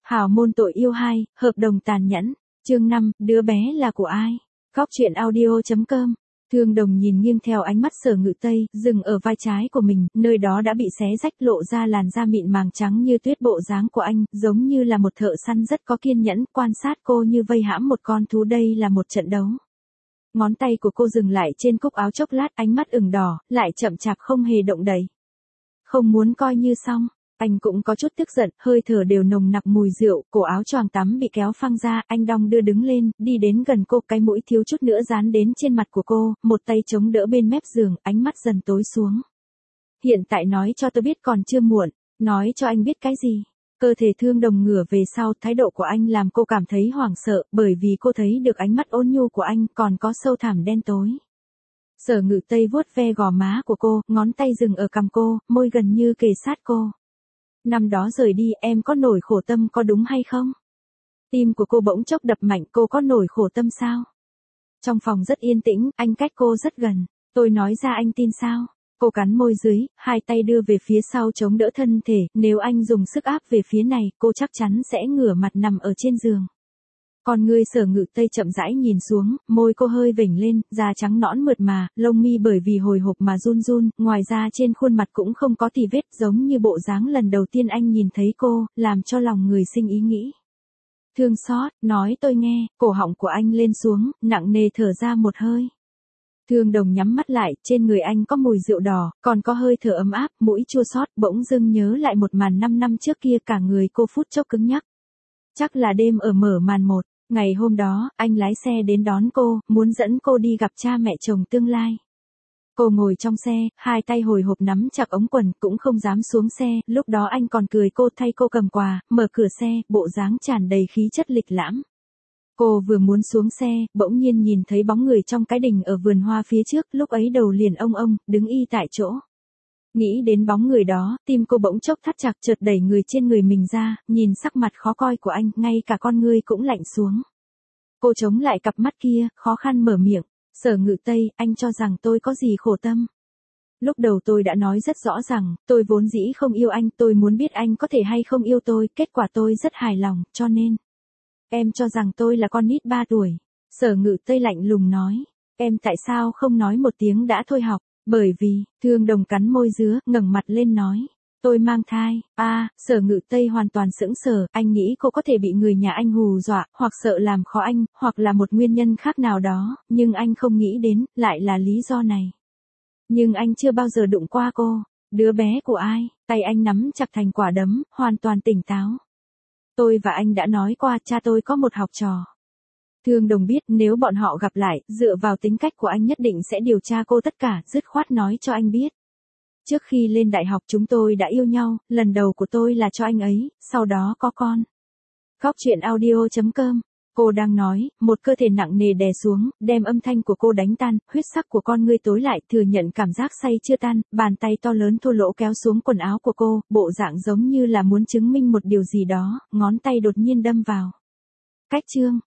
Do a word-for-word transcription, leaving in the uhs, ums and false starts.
Hào môn tội yêu hai, hợp đồng tàn nhẫn. Chương năm, đứa bé là của ai? Góc truyện audio chấm com. Thương Đồng nhìn nghiêng theo ánh mắt Sở Ngự Tây, dừng ở vai trái của mình, nơi đó đã bị xé rách lộ ra làn da mịn màng trắng như tuyết. Bộ dáng của anh, giống như là một thợ săn rất có kiên nhẫn, quan sát cô như vây hãm một con thú. Đây là một trận đấu. Ngón tay của cô dừng lại trên cúc áo chốc lát, ánh mắt ửng đỏ, lại chậm chạp không hề động đậy. Không muốn coi như xong. Anh cũng có chút tức giận, hơi thở đều nồng nặc mùi rượu, cổ áo choàng tắm bị kéo phăng ra, anh đong đưa đứng lên, đi đến gần cô, cái mũi thiếu chút nữa dán đến trên mặt của cô, một tay chống đỡ bên mép giường, ánh mắt dần tối xuống. Hiện tại nói cho tôi biết còn chưa muộn, nói cho anh biết cái gì? Cơ thể Thương Đồng ngửa về sau, thái độ của anh làm cô cảm thấy hoảng sợ, bởi vì cô thấy được ánh mắt ôn nhu của anh, còn có sâu thẳm đen tối. Sở Ngự Tây vuốt ve gò má của cô, ngón tay dừng ở cằm cô, môi gần như kề sát cô. Năm đó rời đi, em có nổi khổ tâm có đúng hay không? Tim của cô bỗng chốc đập mạnh, cô có nổi khổ tâm sao? Trong phòng rất yên tĩnh, anh cách cô rất gần. Tôi nói ra anh tin sao? Cô cắn môi dưới, hai tay đưa về phía sau chống đỡ thân thể, nếu anh dùng sức áp về phía này, cô chắc chắn sẽ ngửa mặt nằm ở trên giường. Còn người Sở Ngự Tây chậm rãi nhìn xuống, môi cô hơi vểnh lên, da trắng nõn mượt mà, lông mi bởi vì hồi hộp mà run run, ngoài ra trên khuôn mặt cũng không có tì vết, giống như bộ dáng lần đầu tiên anh nhìn thấy cô, làm cho lòng người sinh ý nghĩ. Thương xót, nói tôi nghe, cổ họng của anh lên xuống, nặng nề thở ra một hơi. Thương Đồng nhắm mắt lại, trên người anh có mùi rượu đỏ, còn có hơi thở ấm áp, mũi chua xót, bỗng dưng nhớ lại một màn năm năm trước kia, cả người cô phút chốc cứng nhắc. Chắc là đêm ở mở màn một. Ngày hôm đó, anh lái xe đến đón cô, muốn dẫn cô đi gặp cha mẹ chồng tương lai. Cô ngồi trong xe, hai tay hồi hộp nắm chặt ống quần, cũng không dám xuống xe, lúc đó anh còn cười cô thay cô cầm quà, mở cửa xe, bộ dáng tràn đầy khí chất lịch lãm. Cô vừa muốn xuống xe, bỗng nhiên nhìn thấy bóng người trong cái đình ở vườn hoa phía trước, lúc ấy đầu liền ông ông, đứng y tại chỗ. Nghĩ đến bóng người đó, tim cô bỗng chốc thắt chặt, chợt đẩy người trên người mình ra, nhìn sắc mặt khó coi của anh, ngay cả con ngươi cũng lạnh xuống. Cô chống lại cặp mắt kia, khó khăn mở miệng, Sở Ngự Tây, anh cho rằng tôi có gì khổ tâm. Lúc đầu tôi đã nói rất rõ rằng, tôi vốn dĩ không yêu anh, tôi muốn biết anh có thể hay không yêu tôi, kết quả tôi rất hài lòng, cho nên. Em cho rằng tôi là con nít ba tuổi. Sở Ngự Tây lạnh lùng nói, em tại sao không nói một tiếng đã thôi học? Bởi vì, Thương Đồng cắn môi dứa, ngẩng mặt lên nói, tôi mang thai. A, à, Sở Ngự Tây hoàn toàn sững sờ, anh nghĩ cô có thể bị người nhà anh hù dọa, hoặc sợ làm khó anh, hoặc là một nguyên nhân khác nào đó, nhưng anh không nghĩ đến, lại là lý do này. Nhưng anh chưa bao giờ đụng qua cô. Đứa bé của ai? Tay anh nắm chặt thành quả đấm, hoàn toàn tỉnh táo. Tôi và anh đã nói qua, cha tôi có một học trò. Thương Đồng biết nếu bọn họ gặp lại, dựa vào tính cách của anh nhất định sẽ điều tra cô tất cả, dứt khoát nói cho anh biết. Trước khi lên đại học chúng tôi đã yêu nhau, lần đầu của tôi là cho anh ấy, sau đó có con. Góc truyện audio chấm com. Cô đang nói, một cơ thể nặng nề đè xuống, đem âm thanh của cô đánh tan, huyết sắc của con ngươi tối lại, thừa nhận cảm giác say chưa tan, bàn tay to lớn thô lỗ kéo xuống quần áo của cô, bộ dạng giống như là muốn chứng minh một điều gì đó, ngón tay đột nhiên đâm vào. Cách chương.